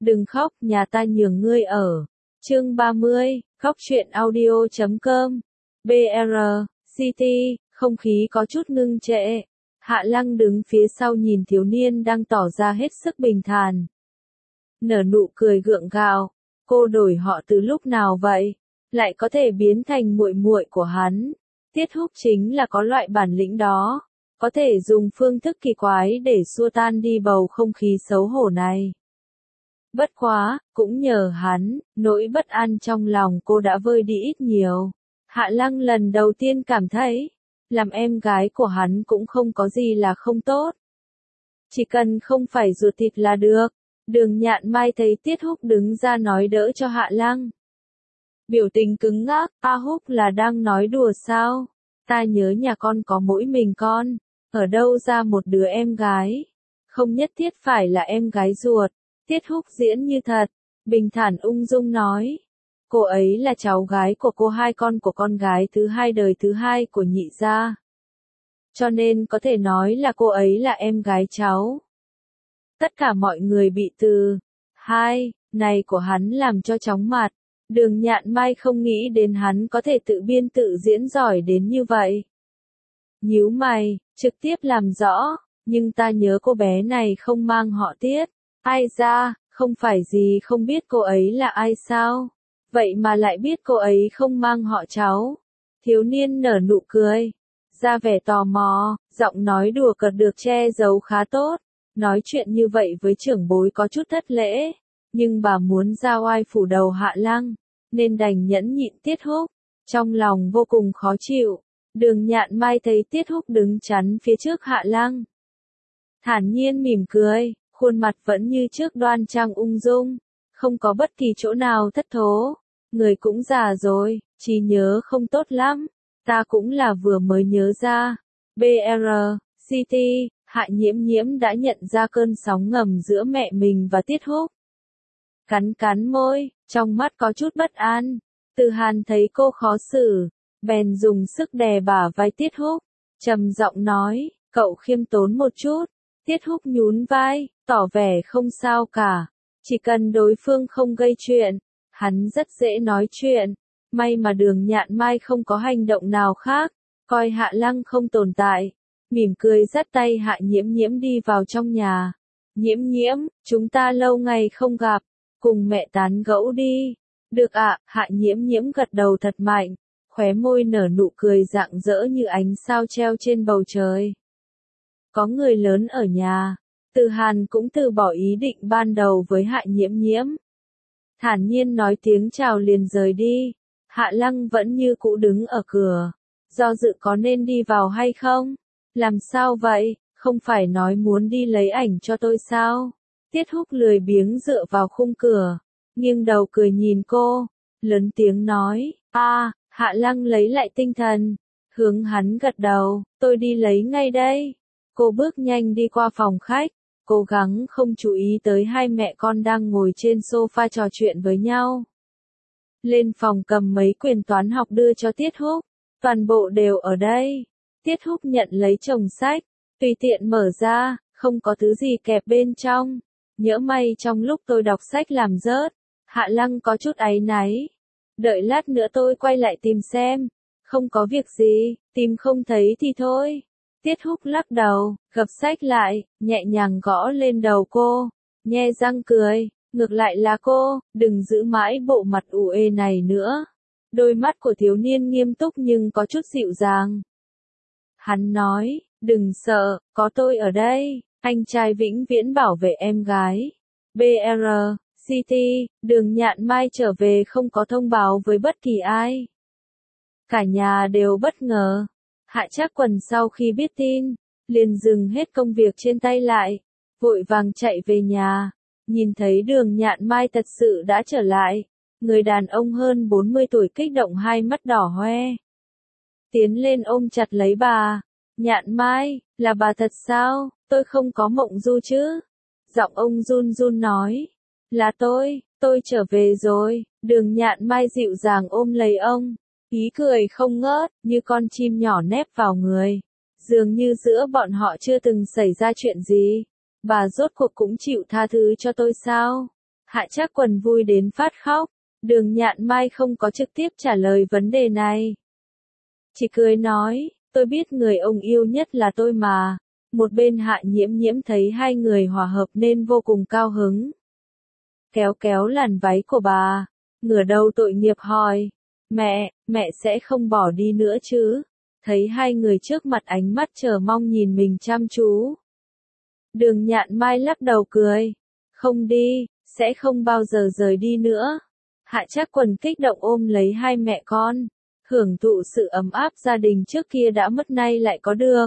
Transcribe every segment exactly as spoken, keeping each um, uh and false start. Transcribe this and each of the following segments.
đừng khóc, nhà ta nhường ngươi ở. Chương ba mươi, khóc truyện audio chấm com. bê rờ, City, không khí có chút ngưng trệ. Hạ Lăng đứng phía sau nhìn thiếu niên đang tỏ ra hết sức bình thản. Nở nụ cười gượng gạo, cô đổi họ từ lúc nào vậy? Lại có thể biến thành muội muội của hắn. Tiết Húc chính là có loại bản lĩnh đó, có thể dùng phương thức kỳ quái để xua tan đi bầu không khí xấu hổ này. Bất quá, cũng nhờ hắn, nỗi bất an trong lòng cô đã vơi đi ít nhiều. Hạ Lăng lần đầu tiên cảm thấy, làm em gái của hắn cũng không có gì là không tốt. Chỉ cần không phải ruột thịt là được. Đường Nhạn Mai thấy Tiết Húc đứng ra nói đỡ cho Hạ Lăng. Biểu tình cứng ngắc, A Húc là đang nói đùa sao? Ta nhớ nhà con có mỗi mình con, ở đâu ra một đứa em gái? Không nhất thiết phải là em gái ruột. Tiết Húc diễn như thật, bình thản ung dung nói. Cô ấy là cháu gái của cô, hai con của con gái thứ hai đời thứ hai của nhị gia. Cho nên có thể nói là cô ấy là em gái cháu. Tất cả mọi người bị từ hai này của hắn làm cho chóng mặt. Đường Nhạn Mai không nghĩ đến hắn có thể tự biên tự diễn giỏi đến như vậy. Nhíu mày, trực tiếp làm rõ, nhưng ta nhớ cô bé này không mang họ Tiết. Ai ra, không phải gì không biết cô ấy là ai sao? Vậy mà lại biết cô ấy không mang họ cháu. Thiếu niên nở nụ cười, ra vẻ tò mò, giọng nói đùa cợt được che giấu khá tốt. Nói chuyện như vậy với trưởng bối có chút thất lễ, nhưng bà muốn ra oai phủ đầu Hạ Lăng, nên đành nhẫn nhịn Tiết Húc. Trong lòng vô cùng khó chịu, Đường Nhạn Mai thấy Tiết Húc đứng chắn phía trước Hạ Lăng. Thản nhiên mỉm cười, khuôn mặt vẫn như trước đoan trang ung dung, không có bất kỳ chỗ nào thất thố. Người cũng già rồi, trí nhớ không tốt lắm, ta cũng là vừa mới nhớ ra. bê rờ, City, Hạ Nhiễm Nhiễm đã nhận ra cơn sóng ngầm giữa mẹ mình và Tiết Húc. Cắn cắn môi, trong mắt có chút bất an. Từ Hàn thấy cô khó xử, bèn dùng sức đè bả vai Tiết Húc, trầm giọng nói, cậu khiêm tốn một chút. Tiết Húc nhún vai, tỏ vẻ không sao cả, chỉ cần đối phương không gây chuyện, hắn rất dễ nói chuyện. May mà Đường Nhạn Mai không có hành động nào khác, coi Hạ Lăng không tồn tại, mỉm cười dắt tay Hạ Nhiễm Nhiễm đi vào trong nhà. Nhiễm Nhiễm, chúng ta lâu ngày không gặp, cùng mẹ tán gẫu đi. Được ạ, Hạ Nhiễm Nhiễm gật đầu thật mạnh, khóe môi nở nụ cười rạng rỡ như ánh sao treo trên bầu trời. Có người lớn ở nhà, Từ Hàn cũng từ bỏ ý định ban đầu với Hạ Nhiễm Nhiễm. Thản nhiên nói tiếng chào liền rời đi. Hạ Lăng vẫn như cũ đứng ở cửa, do dự có nên đi vào hay không? Làm sao vậy, không phải nói muốn đi lấy ảnh cho tôi sao? Tiết Húc lười biếng dựa vào khung cửa, nghiêng đầu cười nhìn cô, lớn tiếng nói, a, Hạ Lăng lấy lại tinh thần, hướng hắn gật đầu, tôi đi lấy ngay đây. Cô bước nhanh đi qua phòng khách, cố gắng không chú ý tới hai mẹ con đang ngồi trên sofa trò chuyện với nhau. Lên phòng cầm mấy quyển toán học đưa cho Tiết Húc, toàn bộ đều ở đây. Tiết Húc nhận lấy chồng sách, tùy tiện mở ra, không có thứ gì kẹp bên trong. Nhỡ may trong lúc tôi đọc sách làm rớt. Hạ Lăng có chút áy náy. Đợi lát nữa tôi quay lại tìm xem. Không có việc gì, tìm không thấy thì thôi. Tiết Húc lắc đầu, gập sách lại, nhẹ nhàng gõ lên đầu cô, nhe răng cười, ngược lại là cô, đừng giữ mãi bộ mặt ủ ê này nữa. Đôi mắt của thiếu niên nghiêm túc nhưng có chút dịu dàng. Hắn nói, đừng sợ, có tôi ở đây, anh trai vĩnh viễn bảo vệ em gái. bê rờ, City, Đường Nhạn Mai trở về không có thông báo với bất kỳ ai. Cả nhà đều bất ngờ. Hạ Trác Quần sau khi biết tin, liền dừng hết công việc trên tay lại, vội vàng chạy về nhà, nhìn thấy Đường Nhạn Mai thật sự đã trở lại, người đàn ông hơn bốn mươi tuổi kích động hai mắt đỏ hoe. Tiến lên ôm chặt lấy bà, Nhạn Mai, là bà thật sao, tôi không có mộng du chứ? Giọng ông run run nói, là tôi, tôi trở về rồi. Đường Nhạn Mai dịu dàng ôm lấy ông. Ý cười không ngớt, như con chim nhỏ nép vào người. Dường như giữa bọn họ chưa từng xảy ra chuyện gì. Bà rốt cuộc cũng chịu tha thứ cho tôi sao? Hạ Trác Quần vui đến phát khóc. Đường Nhạn Mai không có trực tiếp trả lời vấn đề này. Chỉ cười nói, tôi biết người ông yêu nhất là tôi mà. Một bên Hạ Nhiễm Nhiễm thấy hai người hòa hợp nên vô cùng cao hứng. Kéo kéo làn váy của bà, ngửa đầu tội nghiệp hỏi, mẹ, mẹ sẽ không bỏ đi nữa chứ? Thấy hai người trước mặt ánh mắt chờ mong nhìn mình chăm chú. Đường Nhạn Mai lắc đầu cười, không đi, sẽ không bao giờ rời đi nữa. Hạ Trác Quần kích động ôm lấy hai mẹ con, hưởng thụ sự ấm áp gia đình trước kia đã mất nay lại có được.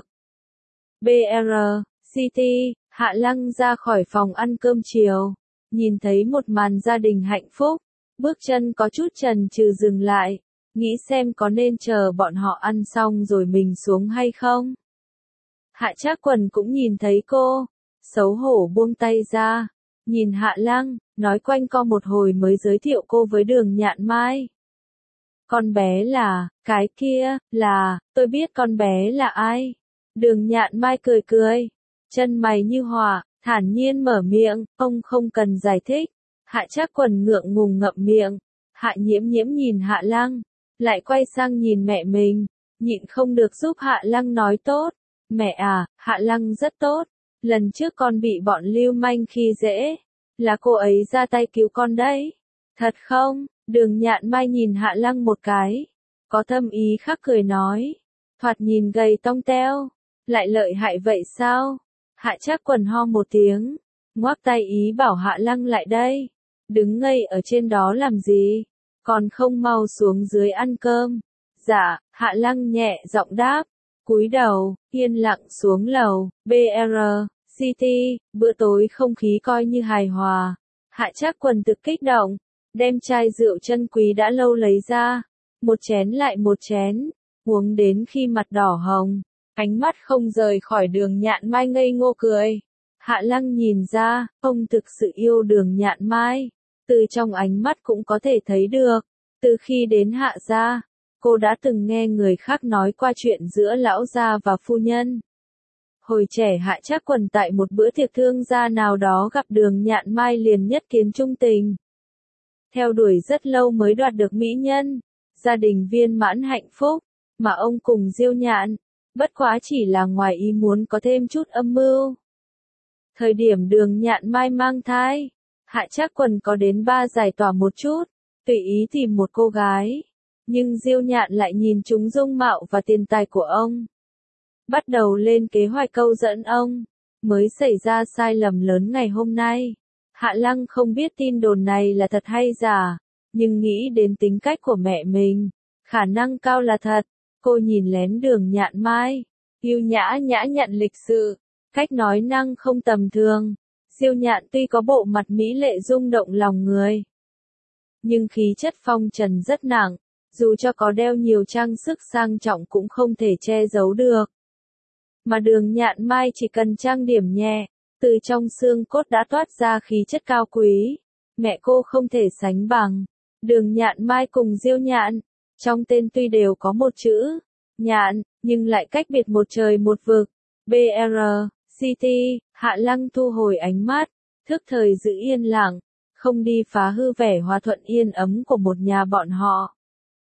bê rờ, City, Hạ Lăng ra khỏi phòng ăn cơm chiều, nhìn thấy một màn gia đình hạnh phúc, bước chân có chút chần chừ dừng lại, nghĩ xem có nên chờ bọn họ ăn xong rồi mình xuống hay không. Hạ Trác Quần cũng nhìn thấy cô, xấu hổ buông tay ra, nhìn Hạ Lăng, nói quanh co một hồi mới giới thiệu cô với Đường Nhạn Mai. Con bé là, cái kia, là, tôi biết con bé là ai. Đường Nhạn Mai cười cười, chân mày như hỏa, thản nhiên mở miệng, ông không cần giải thích. Hạ Trác Quần ngượng ngùng ngậm miệng. Hạ Nhiễm Nhiễm nhìn Hạ Lăng, lại quay sang nhìn mẹ mình, nhịn không được giúp Hạ Lăng nói tốt. Mẹ à, Hạ Lăng rất tốt. Lần trước con bị bọn lưu manh khi dễ, là cô ấy ra tay cứu con đấy. Thật không? Đường Nhạn Mai nhìn Hạ Lăng một cái, có thâm ý khác cười nói, thoạt nhìn gầy tông teo, lại lợi hại vậy sao? Hạ Trác Quần ho một tiếng, ngoắc tay ý bảo Hạ Lăng lại đây, đứng ngây ở trên đó làm gì, còn không mau xuống dưới ăn cơm. Dạ, Hạ Lăng nhẹ giọng đáp, cúi đầu, yên lặng xuống lầu. bê rờ, City, bữa tối không khí coi như hài hòa. Hạ Trác Quần thực kích động, đem chai rượu chân quý đã lâu lấy ra, một chén lại một chén, uống đến khi mặt đỏ hồng, ánh mắt không rời khỏi Đường Nhạn Mai ngây ngô cười. Hạ Lăng nhìn ra, ông thực sự yêu Đường Nhạn Mai, từ trong ánh mắt cũng có thể thấy được. Từ khi đến Hạ gia, cô đã từng nghe người khác nói qua chuyện giữa lão gia và phu nhân. Hồi trẻ Hạ Trác Quần tại một bữa tiệc thương gia nào đó gặp Đường Nhạn Mai liền nhất kiến trung tình. Theo đuổi rất lâu mới đoạt được mỹ nhân, gia đình viên mãn hạnh phúc, mà ông cùng Diêu Nhạn, bất quá chỉ là ngoài ý muốn có thêm chút âm mưu. Thời điểm Đường Nhạn Mai mang thai, Hạ Trác Quần có đến ba giải tỏa một chút, tùy ý tìm một cô gái, nhưng Diêu Nhạn lại nhìn trúng dung mạo và tiền tài của ông, bắt đầu lên kế hoạch câu dẫn ông, mới xảy ra sai lầm lớn ngày hôm nay. Hạ Lăng không biết tin đồn này là thật hay giả, nhưng nghĩ đến tính cách của mẹ mình, khả năng cao là thật. Cô nhìn lén Đường Nhạn Mai, yêu nhã nhã nhặn lịch sự, cách nói năng không tầm thường. Diêu Nhạn tuy có bộ mặt mỹ lệ rung động lòng người, nhưng khí chất phong trần rất nặng, dù cho có đeo nhiều trang sức sang trọng cũng không thể che giấu được. Mà Đường Nhạn Mai chỉ cần trang điểm nhẹ, từ trong xương cốt đã toát ra khí chất cao quý, mẹ cô không thể sánh bằng. Đường Nhạn Mai cùng Diêu Nhạn, trong tên tuy đều có một chữ, Nhạn, nhưng lại cách biệt một trời một vực. bê rờ, City, Hạ Lăng thu hồi ánh mắt, thức thời giữ yên lặng, không đi phá hư vẻ hòa thuận yên ấm của một nhà bọn họ.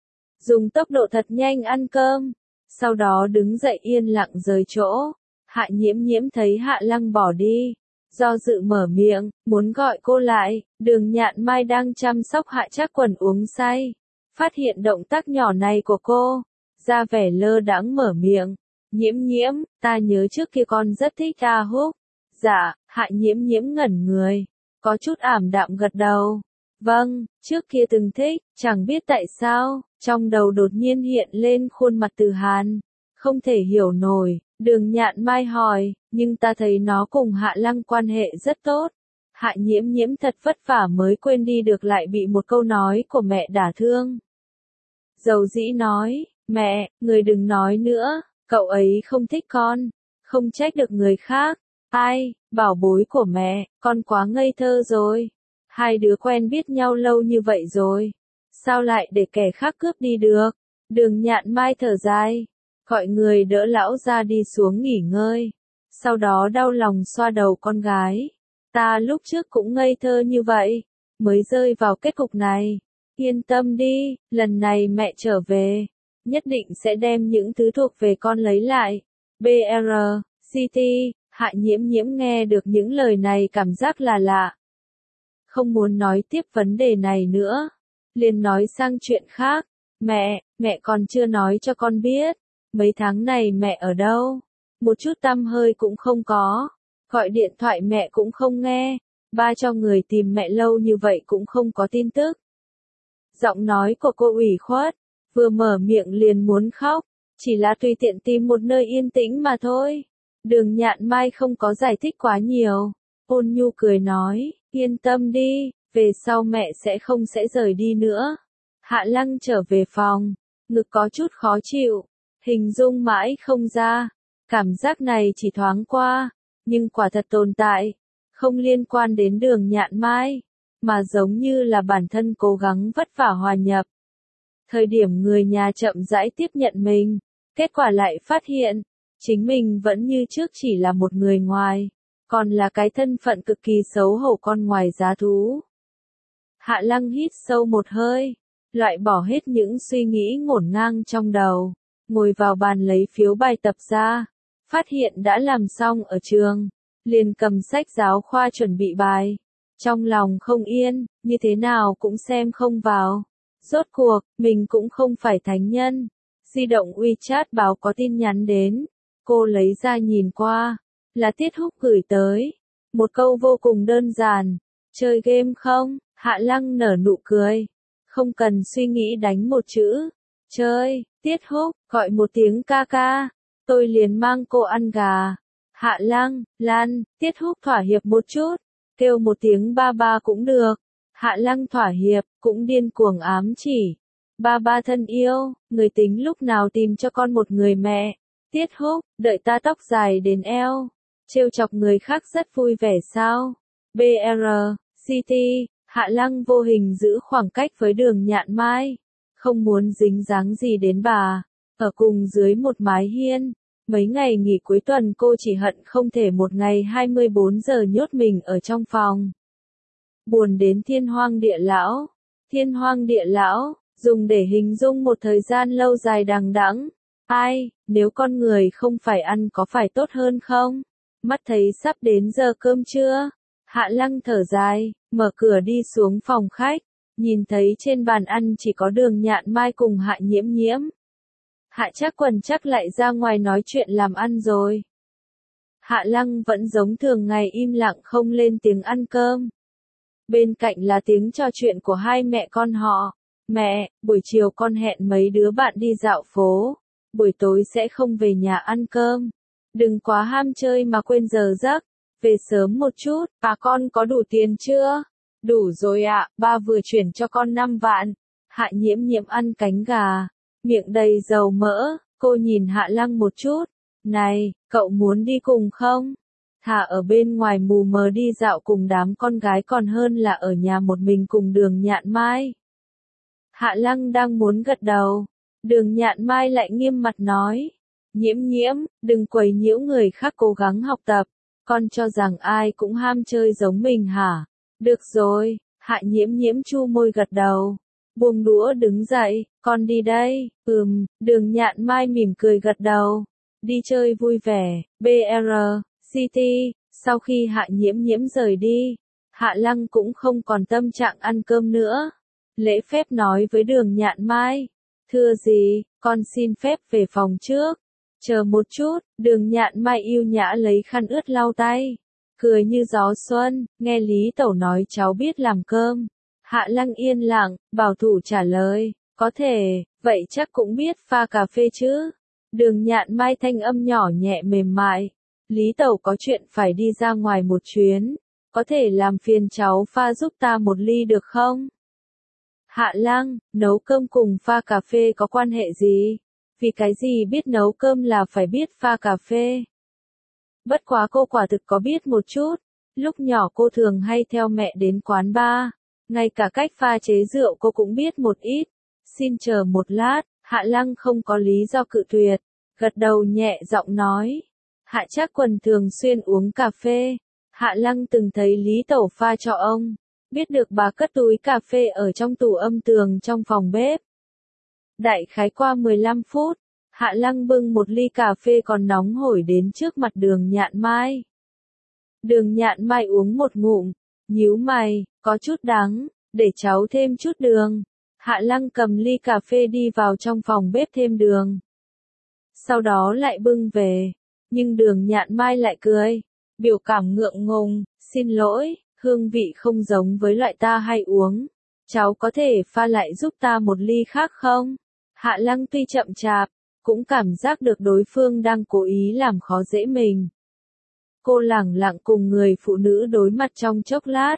Dùng tốc độ thật nhanh ăn cơm, sau đó đứng dậy yên lặng rời chỗ. Hạ Nhiễm Nhiễm thấy Hạ Lăng bỏ đi, do dự mở miệng, muốn gọi cô lại. Đường Nhạn Mai đang chăm sóc Hạ Trác Quần uống say, phát hiện động tác nhỏ này của cô, ra vẻ lơ đãng mở miệng, Nhiễm Nhiễm, ta nhớ trước kia con rất thích A Húc. Dạ, Hạ Nhiễm Nhiễm ngẩn người, có chút ảm đạm gật đầu. Vâng, trước kia từng thích, chẳng biết tại sao, trong đầu đột nhiên hiện lên khuôn mặt Từ Hàn, không thể hiểu nổi. Đường Nhạn Mai hỏi, nhưng ta thấy nó cùng Hạ Lăng quan hệ rất tốt. Hạ Nhiễm Nhiễm thật vất vả mới quên đi được lại bị một câu nói của mẹ đả thương. Dầu dĩ nói, mẹ, người đừng nói nữa, cậu ấy không thích con, không trách được người khác. Ai, bảo bối của mẹ, con quá ngây thơ rồi. Hai đứa quen biết nhau lâu như vậy rồi, sao lại để kẻ khác cướp đi được? Đường Nhạn Mai thở dài, gọi người đỡ lão ra đi xuống nghỉ ngơi, sau đó đau lòng xoa đầu con gái. Ta lúc trước cũng ngây thơ như vậy, mới rơi vào kết cục này. Yên tâm đi, lần này mẹ trở về, nhất định sẽ đem những thứ thuộc về con lấy lại. bê rờ, xê tê, Hạ Nhiễm Nhiễm nghe được những lời này cảm giác là lạ. Không muốn nói tiếp vấn đề này nữa, liền nói sang chuyện khác. Mẹ, mẹ còn chưa nói cho con biết, mấy tháng này mẹ ở đâu? Một chút tăm hơi cũng không có, gọi điện thoại mẹ cũng không nghe, ba cho người tìm mẹ lâu như vậy cũng không có tin tức. Giọng nói của cô ủy khuất, vừa mở miệng liền muốn khóc, chỉ là tùy tiện tìm một nơi yên tĩnh mà thôi. Đường Nhạn Mai không có giải thích quá nhiều, ôn nhu cười nói, yên tâm đi, về sau mẹ sẽ không sẽ rời đi nữa. Hạ Lăng trở về phòng, ngực có chút khó chịu, hình dung mãi không ra, cảm giác này chỉ thoáng qua, nhưng quả thật tồn tại, không liên quan đến Đường Nhạn Mai, mà giống như là bản thân cố gắng vất vả hòa nhập. Thời điểm người nhà chậm rãi tiếp nhận mình, kết quả lại phát hiện, chính mình vẫn như trước chỉ là một người ngoài, còn là cái thân phận cực kỳ xấu hổ con ngoài giá thú. Hạ Lăng hít sâu một hơi, loại bỏ hết những suy nghĩ ngổn ngang trong đầu, ngồi vào bàn lấy phiếu bài tập ra, phát hiện đã làm xong ở trường, liền cầm sách giáo khoa chuẩn bị bài. Trong lòng không yên, như thế nào cũng xem không vào. Rốt cuộc, mình cũng không phải thánh nhân. Di động WeChat báo có tin nhắn đến. Cô lấy ra nhìn qua. Là Tiết Húc gửi tới. Một câu vô cùng đơn giản. Chơi game không? Hạ Lăng nở nụ cười. Không cần suy nghĩ đánh một chữ. Chơi, Tiết Húc, gọi một tiếng ca ca. Tôi liền mang cô ăn gà. Hạ Lăng, Lan, Tiết Húc thỏa hiệp một chút. Kêu một tiếng ba ba cũng được. Hạ Lăng thỏa hiệp, cũng điên cuồng ám chỉ. Ba ba thân yêu, người tính lúc nào tìm cho con một người mẹ. Tiết Húc, đợi ta tóc dài đến eo. Trêu chọc người khác rất vui vẻ sao? bê rờ, xê tê, Hạ Lăng vô hình giữ khoảng cách với Đường Nhạn Mai. Không muốn dính dáng gì đến bà. Ở cùng dưới một mái hiên. Mấy ngày nghỉ cuối tuần cô chỉ hận không thể một ngày hai mươi bốn giờ nhốt mình ở trong phòng. Buồn đến thiên hoang địa lão. Thiên hoang địa lão, dùng để hình dung một thời gian lâu dài đằng đẵng. Ai, nếu con người không phải ăn có phải tốt hơn không? Mắt thấy sắp đến giờ cơm trưa. Hạ Lăng thở dài, mở cửa đi xuống phòng khách. Nhìn thấy trên bàn ăn chỉ có Đường Nhạn Mai cùng Hạ Nhiễm Nhiễm. Hạ Trác Quần chắc lại ra ngoài nói chuyện làm ăn rồi. Hạ Lăng vẫn giống thường ngày im lặng không lên tiếng ăn cơm. Bên cạnh là tiếng trò chuyện của hai mẹ con họ. Mẹ, buổi chiều con hẹn mấy đứa bạn đi dạo phố. Buổi tối sẽ không về nhà ăn cơm. Đừng quá ham chơi mà quên giờ giấc. Về sớm một chút. À con có đủ tiền chưa? Đủ rồi ạ, ba vừa chuyển cho con năm vạn. Hạ Nhiễm Nhiễm ăn cánh gà. Miệng đầy dầu mỡ, cô nhìn Hạ Lăng một chút. Này, cậu muốn đi cùng không? Thà ở bên ngoài mù mờ đi dạo cùng đám con gái còn hơn là ở nhà một mình cùng Đường Nhạn Mai. Hạ Lăng đang muốn gật đầu. Đường Nhạn Mai lại nghiêm mặt nói. Nhiễm Nhiễm, đừng quấy nhiễu người khác cố gắng học tập. Con cho rằng ai cũng ham chơi giống mình hả? Được rồi, Hạ Nhiễm Nhiễm chu môi gật đầu. Buông đũa đứng dậy, con đi đây. Ừm, Đường Nhạn Mai mỉm cười gật đầu. Đi chơi vui vẻ. bê rờ, xê tê, sau khi Hạ Nhiễm Nhiễm rời đi, Hạ Lăng cũng không còn tâm trạng ăn cơm nữa. Lễ phép nói với Đường Nhạn Mai. Thưa gì, con xin phép về phòng trước. Chờ một chút, Đường Nhạn Mai yêu nhã lấy khăn ướt lau tay. Cười như gió xuân, nghe Lý Tẩu nói cháu biết làm cơm. Hạ Lăng yên lặng, bảo thủ trả lời, có thể, vậy chắc cũng biết pha cà phê chứ. Đường Nhạn Mai thanh âm nhỏ nhẹ mềm mại. Lý Tẩu có chuyện phải đi ra ngoài một chuyến. Có thể làm phiền cháu pha giúp ta một ly được không? Hạ Lăng, nấu cơm cùng pha cà phê có quan hệ gì? Vì cái gì biết nấu cơm là phải biết pha cà phê? Bất quá cô quả thực có biết một chút. Lúc nhỏ cô thường hay theo mẹ đến quán bar. Ngay cả cách pha chế rượu cô cũng biết một ít. Xin chờ một lát, Hạ Lăng không có lý do cự tuyệt. Gật đầu nhẹ giọng nói. Hạ Trác Quần thường xuyên uống cà phê. Hạ Lăng từng thấy Lý Tẩu pha cho ông. biết được bà cất túi cà phê ở trong tủ âm tường trong phòng bếp. Đại khái qua mười lăm phút, Hạ Lăng bưng một ly cà phê còn nóng hổi đến trước mặt Đường Nhạn Mai. Đường Nhạn Mai uống một ngụm, nhíu mày, có chút đắng, để cháu thêm chút đường. Hạ Lăng cầm ly cà phê đi vào trong phòng bếp thêm đường. Sau đó lại bưng về, nhưng Đường Nhạn Mai lại cười, biểu cảm ngượng ngùng, xin lỗi, hương vị không giống với loại ta hay uống. Cháu có thể pha lại giúp ta một ly khác không? Hạ Lăng tuy chậm chạp, cũng cảm giác được đối phương đang cố ý làm khó dễ mình. Cô lẳng lặng cùng người phụ nữ đối mặt trong chốc lát.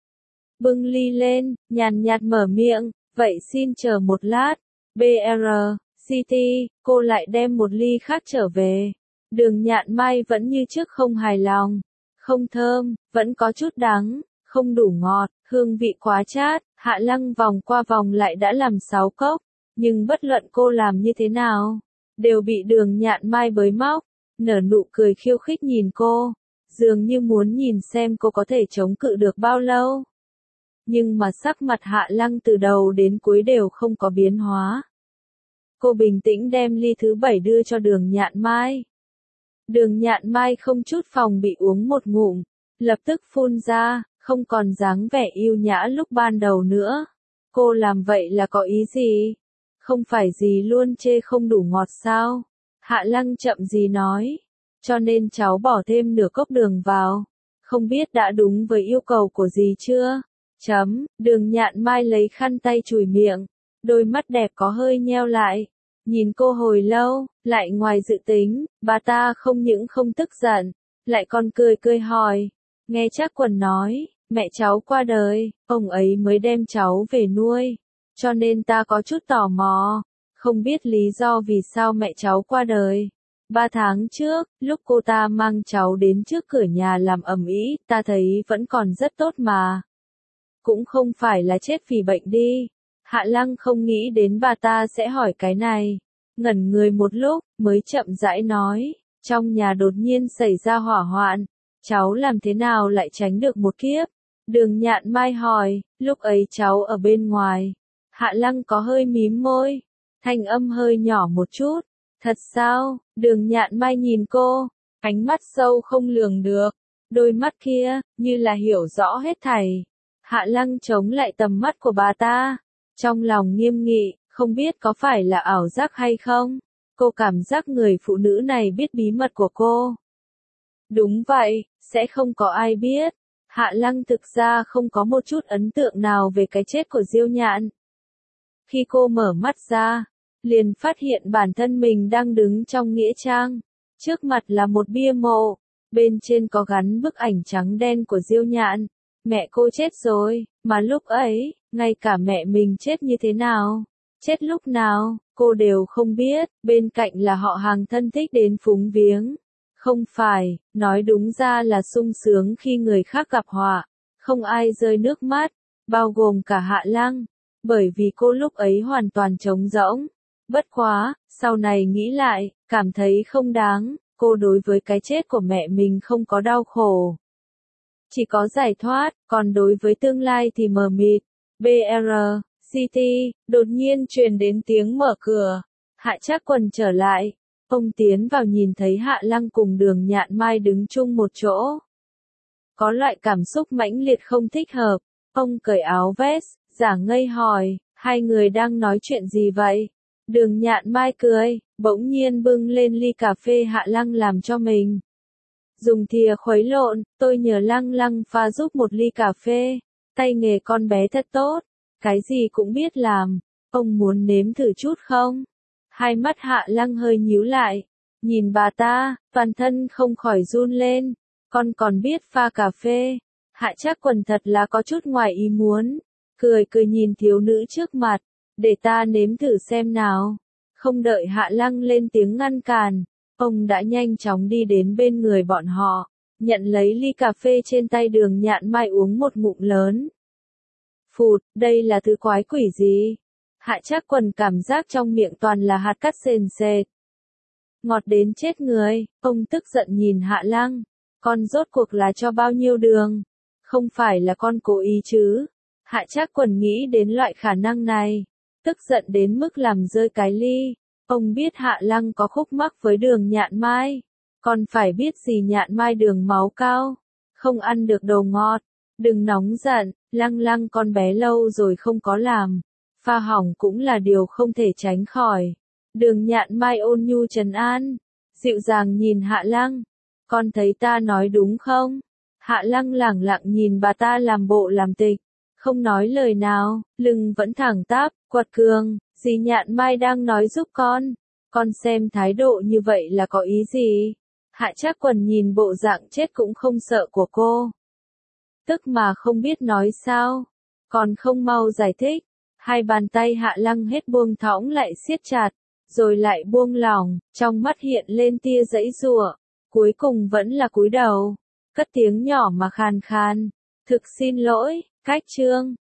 Bưng ly lên, nhàn nhạt mở miệng, vậy xin chờ một lát. bê rờ, xê tê, cô lại đem một ly khác trở về. Đường Nhạn Mai vẫn như trước không hài lòng. Không thơm, vẫn có chút đắng, không đủ ngọt, hương vị quá chát. Hạ Lăng vòng qua vòng lại đã làm sáu cốc. Nhưng bất luận cô làm như thế nào, đều bị Đường Nhạn Mai bới móc, nở nụ cười khiêu khích nhìn cô, dường như muốn nhìn xem cô có thể chống cự được bao lâu. Nhưng mà sắc mặt Hạ Lăng từ đầu đến cuối đều không có biến hóa. Cô bình tĩnh đem ly thứ bảy đưa cho Đường Nhạn Mai. Đường Nhạn Mai không chút phòng bị uống một ngụm, lập tức phun ra, không còn dáng vẻ yêu nhã lúc ban đầu nữa. Cô làm vậy là có ý gì? Không phải gì luôn chê không đủ ngọt sao? Hạ Lăng chậm gì nói. Cho nên cháu bỏ thêm nửa cốc đường vào. Không biết đã đúng với yêu cầu của dì chưa? Chấm, Đường Nhạn Mai lấy khăn tay chùi miệng. Đôi mắt đẹp có hơi nheo lại. Nhìn cô hồi lâu, lại ngoài dự tính, bà ta không những không tức giận, lại còn cười cười hỏi. Nghe Trác Quần nói, mẹ cháu qua đời, ông ấy mới đem cháu về nuôi. Cho nên ta có chút tò mò, không biết lý do vì sao mẹ cháu qua đời. Ba tháng trước, lúc cô ta mang cháu đến trước cửa nhà làm ầm ĩ, ta thấy vẫn còn rất tốt mà. Cũng không phải là chết vì bệnh đi. Hạ Lăng không nghĩ đến bà ta sẽ hỏi cái này. Ngẩn người một lúc, mới chậm rãi nói, trong nhà đột nhiên xảy ra hỏa hoạn. Cháu làm thế nào lại tránh được một kiếp? Đường Nhạn Mai hỏi, lúc ấy cháu ở bên ngoài. Hạ Lăng có hơi mím môi, thanh âm hơi nhỏ một chút. Thật sao? Đường Nhạn Mai nhìn cô, ánh mắt sâu không lường được, đôi mắt kia, như là hiểu rõ hết thảy. Hạ Lăng chống lại tầm mắt của bà ta, trong lòng nghiêm nghị, không biết có phải là ảo giác hay không. Cô cảm giác người phụ nữ này biết bí mật của cô. Đúng vậy, sẽ không có ai biết. Hạ Lăng thực ra không có một chút ấn tượng nào về cái chết của Diêu Nhạn. Khi cô mở mắt ra, liền phát hiện bản thân mình đang đứng trong nghĩa trang. Trước mặt là một bia mộ, bên trên có gắn bức ảnh trắng đen của Diêu Nhạn. Mẹ cô chết rồi, mà lúc ấy, ngay cả mẹ mình chết như thế nào, chết lúc nào, cô đều không biết, bên cạnh là họ hàng thân thích đến phúng viếng. Không phải, nói đúng ra là sung sướng khi người khác gặp họa, không ai rơi nước mắt, bao gồm cả Hạ Lăng, bởi vì cô lúc ấy hoàn toàn trống rỗng. Bất quá, sau này nghĩ lại, cảm thấy không đáng, cô đối với cái chết của mẹ mình không có đau khổ. Chỉ có giải thoát, còn đối với tương lai thì mờ mịt. bê rờ, xê tê, đột nhiên truyền đến tiếng mở cửa. Hạ Trác Quần trở lại. Ông tiến vào nhìn thấy Hạ Lăng cùng Đường Nhạn Mai đứng chung một chỗ. Có loại cảm xúc mãnh liệt không thích hợp. Ông cởi áo vest, giả ngây hỏi, hai người đang nói chuyện gì vậy? Đường Nhạn Mai cười, bỗng nhiên bưng lên ly cà phê Hạ Lăng làm cho mình. Dùng thìa khuấy lộn, tôi nhờ Lăng Lăng pha giúp một ly cà phê. Tay nghề con bé thật tốt, cái gì cũng biết làm. Ông muốn nếm thử chút không? Hai mắt Hạ Lăng hơi nhíu lại, nhìn bà ta, toàn thân không khỏi run lên. Con còn biết pha cà phê. Hạ Trác Quần thật là có chút ngoài ý muốn, cười cười nhìn thiếu nữ trước mặt, để ta nếm thử xem nào. Không đợi Hạ Lăng lên tiếng ngăn cản, ông đã nhanh chóng đi đến bên người bọn họ, nhận lấy ly cà phê trên tay Đường Nhạn Mai uống một ngụm lớn. Phụt, đây là thứ quái quỷ gì? Hạ Trác Quần cảm giác trong miệng toàn là hạt cát sền sệt. Ngọt đến chết người, ông tức giận nhìn Hạ Lăng. Con rốt cuộc là cho bao nhiêu đường? Không phải là con cố ý chứ? Hạ Trác Quần nghĩ đến loại khả năng này, tức giận đến mức làm rơi cái ly. Ông biết Hạ Lăng có khúc mắc với Đường Nhạn Mai, còn phải biết gì Nhạn Mai đường máu cao, không ăn được đồ ngọt. Đừng nóng giận, Lăng Lăng con bé lâu rồi không có làm, pha hỏng cũng là điều không thể tránh khỏi. Đường Nhạn Mai ôn nhu trấn an, dịu dàng nhìn Hạ Lăng. Con thấy ta nói đúng không? Hạ Lăng lẳng lặng nhìn bà ta làm bộ làm tịch, không nói lời nào, lưng vẫn thẳng tắp, quật cường. Dì Nhạn Mai đang nói giúp con, con xem thái độ như vậy là có ý gì? Hạ Trác Quần nhìn bộ dạng chết cũng không sợ của cô, tức mà không biết nói sao, còn không mau giải thích. Hai bàn tay Hạ Lăng hết buông thõng lại siết chặt, rồi lại buông lỏng, trong mắt hiện lên tia giãy giụa, cuối cùng vẫn là cúi đầu, cất tiếng nhỏ mà khàn khàn, thực xin lỗi, Cách Trương.